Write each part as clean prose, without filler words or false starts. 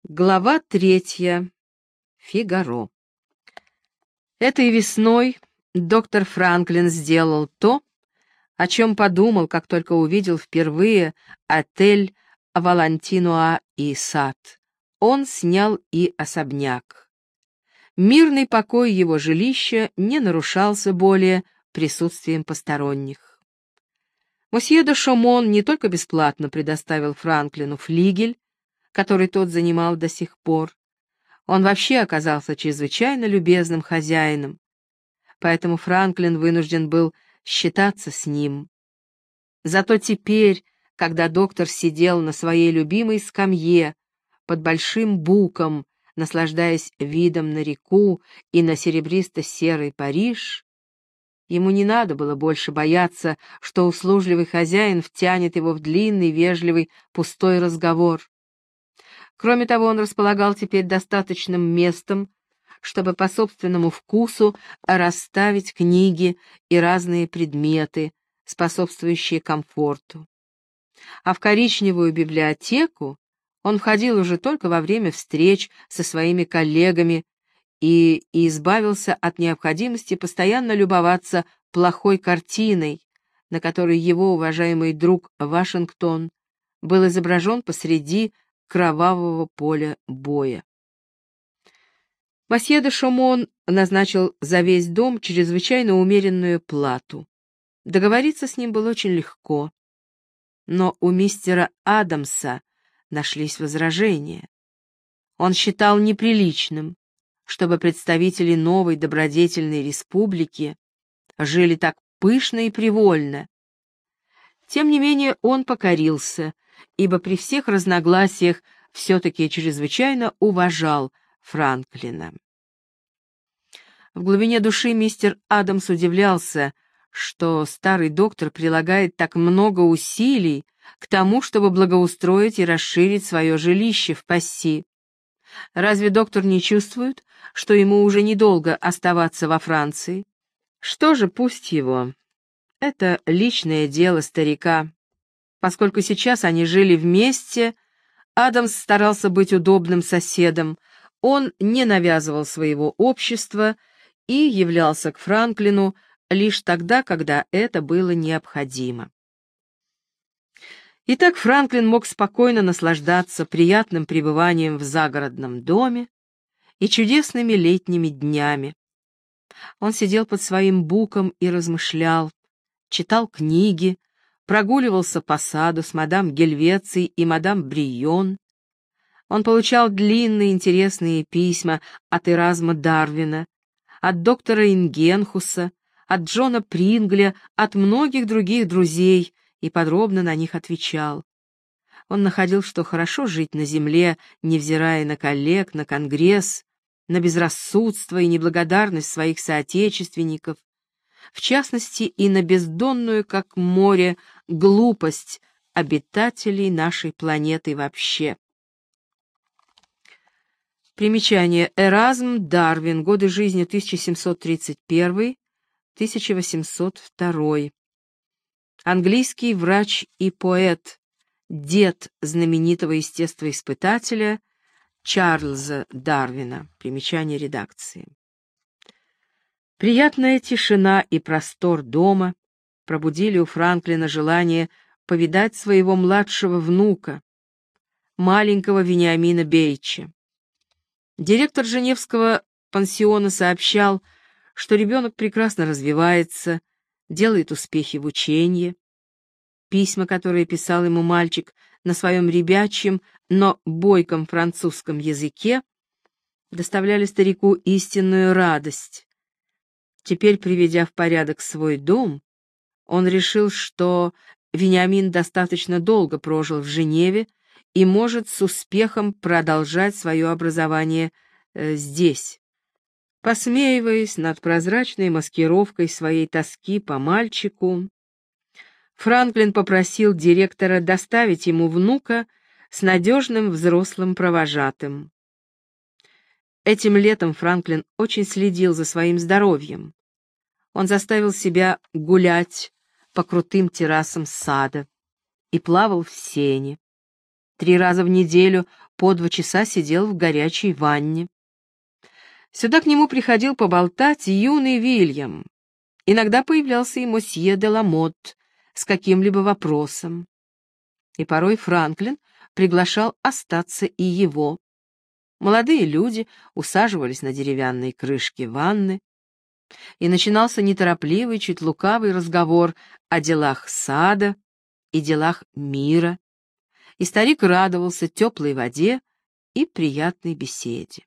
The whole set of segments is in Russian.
Глава 3. Фигаро. Этой весной доктор Франклин сделал то, о чем подумал, как только увидел впервые отель Валентинуа и сад. Он снял и особняк. Мирный покой его жилища не нарушался более присутствием посторонних. Мосье де Шомон не только бесплатно предоставил Франклину флигель, который тот занимал до сих пор. Он вообще оказался чрезвычайно любезным хозяином, поэтому Франклин вынужден был считаться с ним. Зато теперь, когда доктор сидел на своей любимой скамье под большим буком, наслаждаясь видом на реку и на серебристо-серый Париж, ему не надо было больше бояться, что услужливый хозяин втянет его в длинный, вежливый, пустой разговор. Кроме того, он располагал теперь достаточным местом, чтобы по собственному вкусу расставить книги и разные предметы, способствующие комфорту. А в коричневую библиотеку он входил уже только во время встреч со своими коллегами и избавился от необходимости постоянно любоваться плохой картиной, на которой его уважаемый друг Вашингтон был изображен посреди кровавого поля боя. Мосье де Шомон назначил за весь дом чрезвычайно умеренную плату. Договориться с ним было очень легко, но у мистера Адамса нашлись возражения. Он считал неприличным, чтобы представители новой добродетельной республики жили так пышно и привольно. Тем не менее он покорился, ибо при всех разногласиях все-таки чрезвычайно уважал Франклина. В глубине души мистер Адамс удивлялся, что старый доктор прилагает так много усилий к тому, чтобы благоустроить и расширить свое жилище в Пасси. Разве доктор не чувствует, что ему уже недолго оставаться во Франции? Что же, пусть его. Это личное дело старика. Поскольку сейчас они жили вместе, Адамс старался быть удобным соседом, он не навязывал своего общества и являлся к Франклину лишь тогда, когда это было необходимо. Итак, Франклин мог спокойно наслаждаться приятным пребыванием в загородном доме и чудесными летними днями. Он сидел под своим буком и размышлял, читал книги, прогуливался по саду с мадам Гельвеций и мадам Брион. Он получал длинные интересные письма от Эразма Дарвина, от доктора Ингенхуса, от Джона Прингля, от многих других друзей и подробно на них отвечал. Он находил, что хорошо жить на земле, невзирая на коллег, на Конгресс, на безрассудство и неблагодарность своих соотечественников, в частности и на бездонную, как море, глупость обитателей нашей планеты вообще. Примечание. Эразм Дарвин. Годы жизни 1731-1802. Английский врач и поэт, дед знаменитого естествоиспытателя Чарльза Дарвина. Примечание редакции. Приятная тишина и простор дома пробудили у Франклина желание повидать своего младшего внука, маленького Вениамина Бейча. Директор Женевского пансиона сообщал, что ребенок прекрасно развивается, делает успехи в учении. Письма, которые писал ему мальчик на своем ребячьем, но бойком французском языке, доставляли старику истинную радость. Теперь, приведя в порядок свой дом, он решил, что Вениамин достаточно долго прожил в Женеве и может с успехом продолжать свое образование здесь. Посмеиваясь над прозрачной маскировкой своей тоски по мальчику, Франклин попросил директора доставить ему внука с надежным взрослым провожатым. Этим летом Франклин очень следил за своим здоровьем. Он заставил себя гулять по крутым террасам сада и плавал в сене. 3 раза в неделю по 2 часа сидел в горячей ванне. Сюда к нему приходил поболтать юный Вильям. Иногда появлялся и мосье де Ламотт с каким-либо вопросом. И порой Франклин приглашал остаться и его. Молодые люди усаживались на деревянной крышке ванны, и начинался неторопливый, чуть лукавый разговор о делах сада и делах мира, и старик радовался теплой воде и приятной беседе.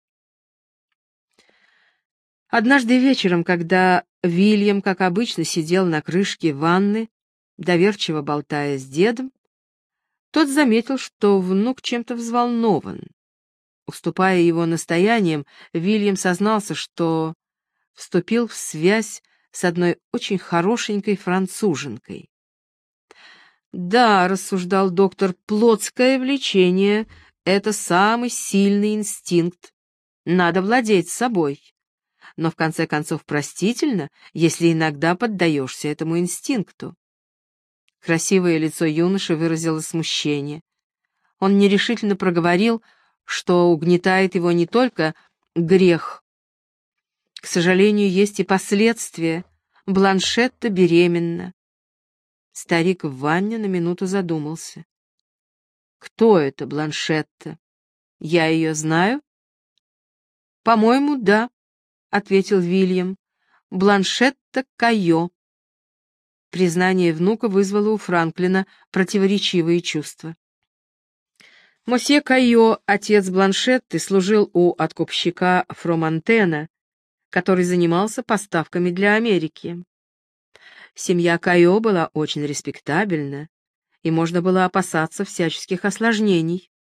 Однажды вечером, когда Вильям, как обычно, сидел на крышке ванны, доверчиво болтая с дедом, тот заметил, что внук чем-то взволнован. Уступая его настояниям, Вильям сознался, что вступил в связь с одной очень хорошенькой француженкой. «Да», — рассуждал доктор, — «плотское влечение — это самый сильный инстинкт. Надо владеть собой. Но в конце концов простительно, если иногда поддаешься этому инстинкту». Красивое лицо юноши выразило смущение. Он нерешительно проговорил, что угнетает его не только грех. К сожалению, есть и последствия. Бланшетта беременна. Старик в ванне на минуту задумался. «Кто это Бланшетта? Я ее знаю?» «По-моему, да», — ответил Вильям. «Бланшетта Кайо». Признание внука вызвало у Франклина противоречивые чувства. Мосье Кайо, отец Бланшетты, служил у откупщика Фромантена, который занимался поставками для Америки. Семья Кайо была очень респектабельна, и можно было опасаться всяческих осложнений.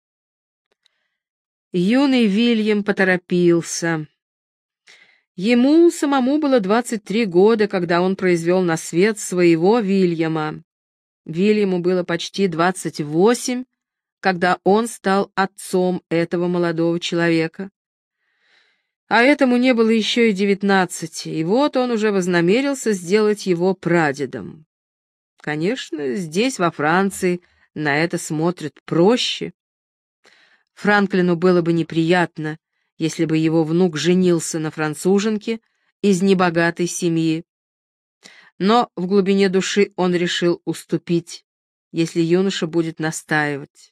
Юный Вильям поторопился. Ему самому было 23 года, когда он произвел на свет своего Вильяма. Вильяму было почти 28, когда он стал отцом этого молодого человека. А этому не было еще и 19, и вот он уже вознамерился сделать его прадедом. Конечно, здесь, во Франции, на это смотрят проще. Франклину было бы неприятно, если бы его внук женился на француженке из небогатой семьи. Но в глубине души он решил уступить, если юноша будет настаивать.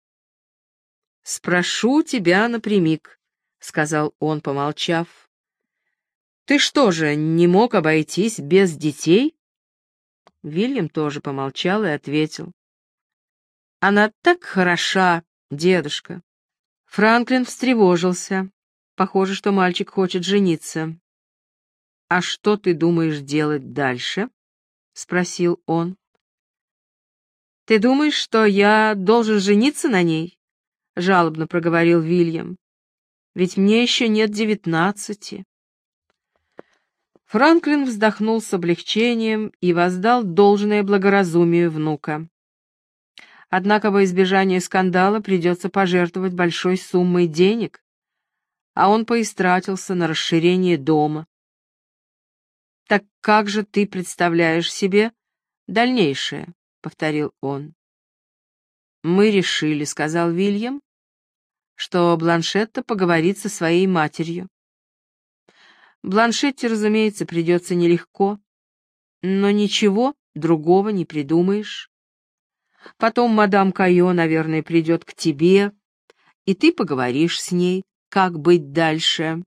«Спрошу тебя напрямик», — сказал он, помолчав. «Ты что же, не мог обойтись без детей?» Вильям тоже помолчал и ответил. «Она так хороша, дедушка». Франклин встревожился. Похоже, что мальчик хочет жениться. «А что ты думаешь делать дальше?» — спросил он. «Ты думаешь, что я должен жениться на ней?» — жалобно проговорил Вильям. «Ведь мне еще нет 19». Франклин вздохнул с облегчением и воздал должное благоразумию внука. Однако во избежание скандала придется пожертвовать большой суммой денег, а он поистратился на расширение дома. «Так как же ты представляешь себе дальнейшее?» — повторил он. «Мы решили», — сказал Вильям, — «что Бланшетта поговорит со своей матерью. Бланшетте, разумеется, придется нелегко, но ничего другого не придумаешь. Потом мадам Кайо, наверное, придет к тебе, и ты поговоришь с ней, как быть дальше.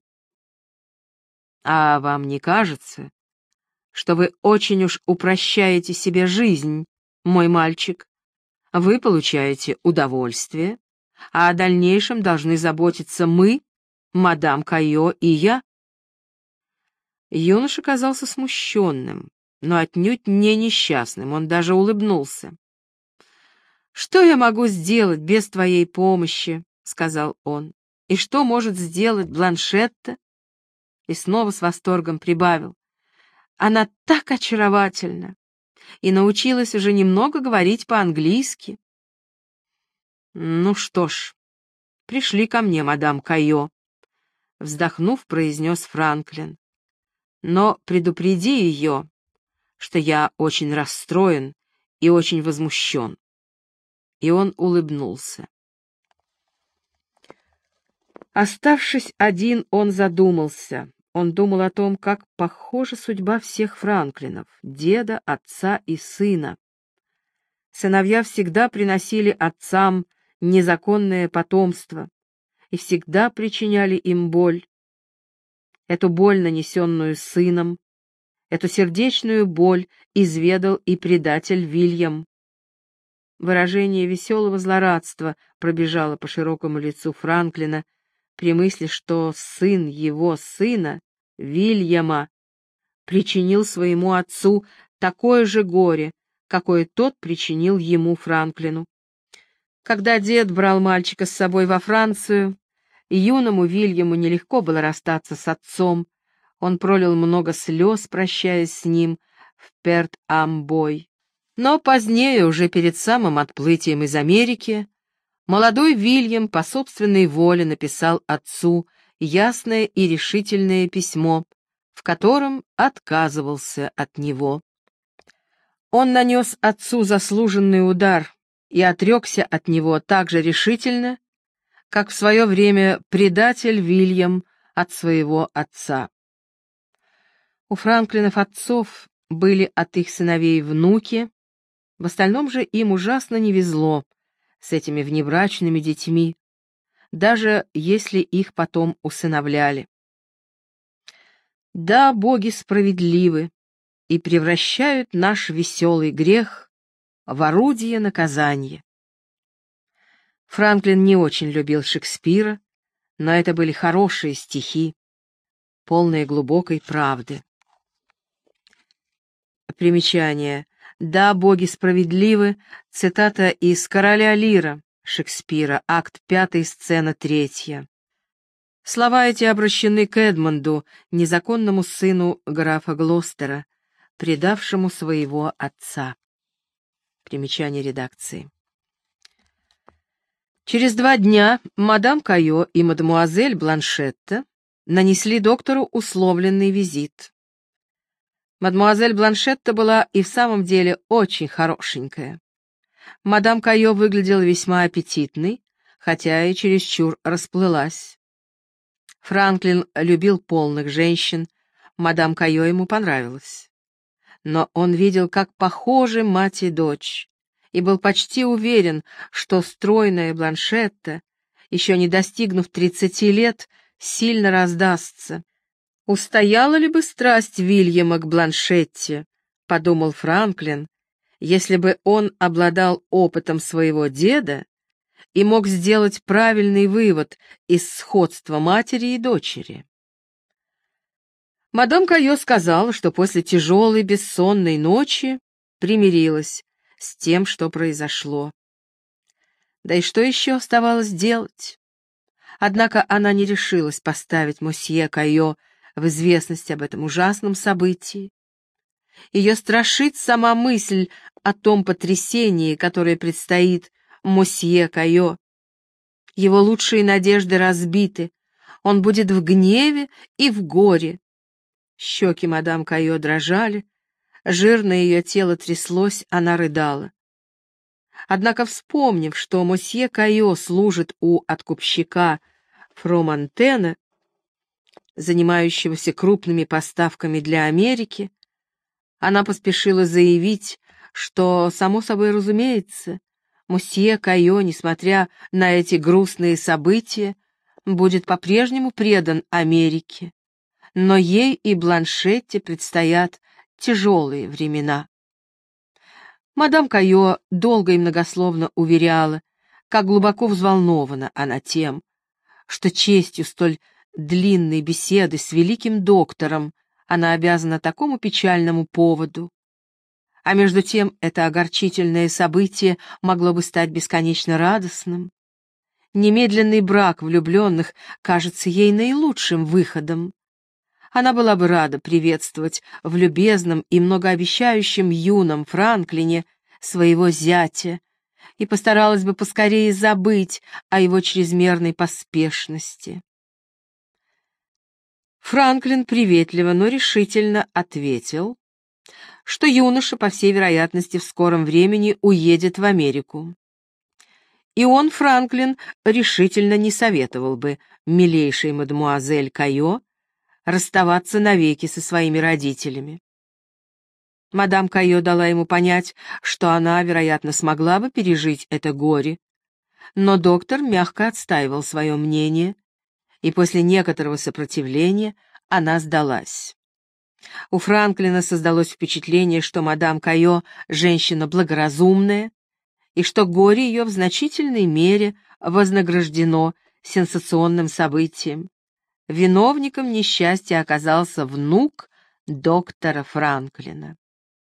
А вам не кажется, что вы очень уж упрощаете себе жизнь, мой мальчик? Вы получаете удовольствие, а о дальнейшем должны заботиться мы, мадам Кайо и я». Юноша казался смущенным, но отнюдь не несчастным, он даже улыбнулся. «Что я могу сделать без твоей помощи?» — сказал он. «И что может сделать Бланшетта?» И снова с восторгом прибавил. «Она так очаровательна и научилась уже немного говорить по-английски». «Ну что ж, пришли ко мне, мадам Кайо», — вздохнув, произнес Франклин. «Но предупреди ее, что я очень расстроен и очень возмущен». И он улыбнулся. Оставшись один, он задумался. Он думал о том, как похожа судьба всех Франклинов, деда, отца и сына. Сыновья всегда приносили отцам незаконное потомство и всегда причиняли им боль. Эту боль, нанесенную сыном, эту сердечную боль изведал и предатель Вильям. Выражение веселого злорадства пробежало по широкому лицу Франклина при мысли, что сын его сына, Вильяма, причинил своему отцу такое же горе, какое тот причинил ему, Франклину. Когда дед брал мальчика с собой во Францию, юному Вильяму нелегко было расстаться с отцом. Он пролил много слез, прощаясь с ним в Перт-Амбой. Но позднее, уже перед самым отплытием из Америки, молодой Вильям по собственной воле написал отцу ясное и решительное письмо, в котором отказывался от него. Он нанес отцу заслуженный удар и отрекся от него так же решительно, как в свое время предатель Вильям от своего отца. У Франклинов отцов были от их сыновей внуки, в остальном же им ужасно не везло с этими внебрачными детьми, даже если их потом усыновляли. Да, боги справедливы и превращают наш веселый грех в орудие наказания. Франклин не очень любил Шекспира, но это были хорошие стихи, полные глубокой правды. Примечание. «Да, боги справедливы» — цитата из «Короля Лира» Шекспира, акт 5, сцена 3. Слова эти обращены к Эдмунду, незаконному сыну графа Глостера, предавшему своего отца. Примечание редакции. Через 2 дня мадам Кайо и мадемуазель Бланшетта нанесли доктору условленный визит. Мадемуазель Бланшетта была и в самом деле очень хорошенькая. Мадам Кайо выглядела весьма аппетитной, хотя и чересчур расплылась. Франклин любил полных женщин, мадам Кайо ему понравилась. Но он видел, как похожи мать и дочь, и был почти уверен, что стройная Бланшетта, еще не достигнув 30 лет, сильно раздастся. «Устояла ли бы страсть Вильяма к Бланшетте?» — подумал Франклин, если бы он обладал опытом своего деда и мог сделать правильный вывод из сходства матери и дочери. Мадам Кайо сказала, что после тяжелой бессонной ночи примирилась с тем, что произошло. Да и что еще оставалось делать? Однако она не решилась поставить мосье Кайо в известность об этом ужасном событии. Ее страшит сама мысль о том потрясении, которое предстоит мосье Кайо. Его лучшие надежды разбиты, он будет в гневе и в горе. Щеки мадам Кайо дрожали, жирное ее тело тряслось, она рыдала. Однако, вспомнив, что мосье Кайо служит у откупщика Фромантена, занимающегося крупными поставками для Америки, она поспешила заявить, что, само собой разумеется, мосье Кайо, несмотря на эти грустные события, будет по-прежнему предан Америке, но ей и Бланшетте предстоят тяжелые времена. Мадам Кайо долго и многословно уверяла, как глубоко взволнована она тем, что честью столь длинной беседы с великим доктором она обязана такому печальному поводу. А между тем это огорчительное событие могло бы стать бесконечно радостным. Немедленный брак влюбленных кажется ей наилучшим выходом. Она была бы рада приветствовать в любезном и многообещающем юном Франклине своего зятя и постаралась бы поскорее забыть о его чрезмерной поспешности. Франклин приветливо, но решительно ответил, что юноша, по всей вероятности, в скором времени уедет в Америку. И он, Франклин, решительно не советовал бы милейшей мадемуазель Кайо расставаться навеки со своими родителями. Мадам Кайо дала ему понять, что она, вероятно, смогла бы пережить это горе, но доктор мягко отстаивал свое мнение, и после некоторого сопротивления она сдалась. У Франклина создалось впечатление, что мадам Кайо — женщина благоразумная, и что горе ее в значительной мере вознаграждено сенсационным событием. Виновником несчастья оказался внук доктора Франклина.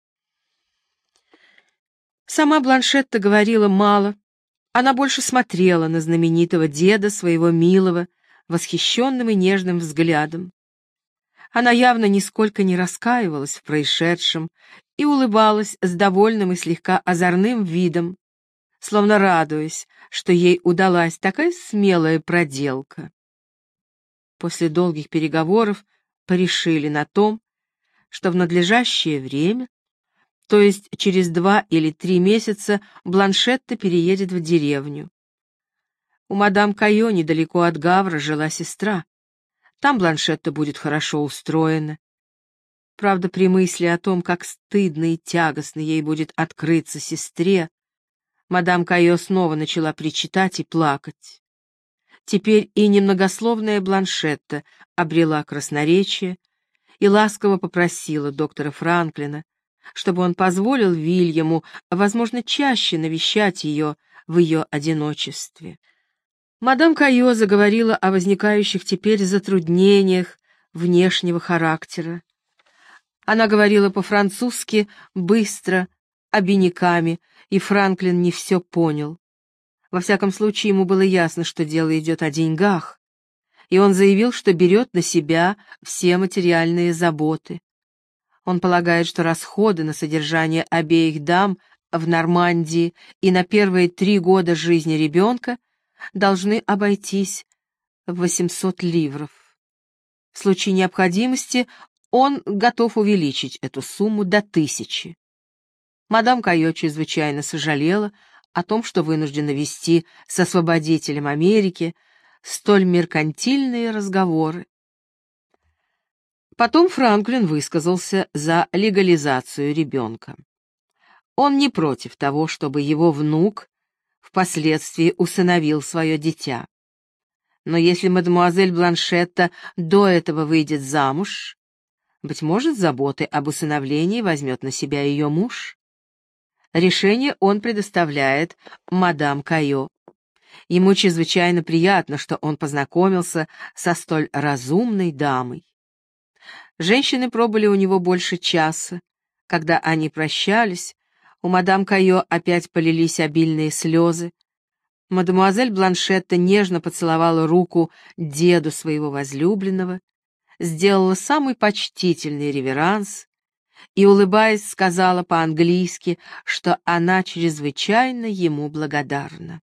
Сама Бланшетта говорила мало, она больше смотрела на знаменитого деда своего милого, восхищенным и нежным взглядом. Она явно нисколько не раскаивалась в происшедшем и улыбалась с довольным и слегка озорным видом, словно радуясь, что ей удалась такая смелая проделка. После долгих переговоров порешили на том, что в надлежащее время, то есть через 2 или 3 месяца, Бланшетта переедет в деревню. У мадам Кайо недалеко от Гавра жила сестра. Там Бланшетта будет хорошо устроена. Правда, при мысли о том, как стыдно и тягостно ей будет открыться сестре, мадам Кайо снова начала причитать и плакать. Теперь и немногословная Бланшетта обрела красноречие и ласково попросила доктора Франклина, чтобы он позволил Вильяму, возможно, чаще навещать ее в ее одиночестве. Мадам Кайо заговорила о возникающих теперь затруднениях внешнего характера. Она говорила по-французски быстро, обиняками, и Франклин не все понял. Во всяком случае, ему было ясно, что дело идет о деньгах, и он заявил, что берет на себя все материальные заботы. Он полагает, что расходы на содержание обеих дам в Нормандии и на первые 3 года жизни ребенка должны обойтись в 800 ливров. В случае необходимости он готов увеличить эту сумму до 1000. Мадам Кайо чрезвычайно сожалела о том, что вынуждена вести с освободителем Америки столь меркантильные разговоры. Потом Франклин высказался за легализацию ребенка. Он не против того, чтобы его внук впоследствии усыновил свое дитя. Но если мадемуазель Бланшетта до этого выйдет замуж, быть может, заботы об усыновлении возьмет на себя ее муж. Решение он предоставляет мадам Кайо. Ему чрезвычайно приятно, что он познакомился со столь разумной дамой. Женщины пробыли у него больше часа. Когда они прощались, у мадам Кайо опять полились обильные слезы. Мадемуазель Бланшетта нежно поцеловала руку деду своего возлюбленного, сделала самый почтительный реверанс и, улыбаясь, сказала по-английски, что она чрезвычайно ему благодарна.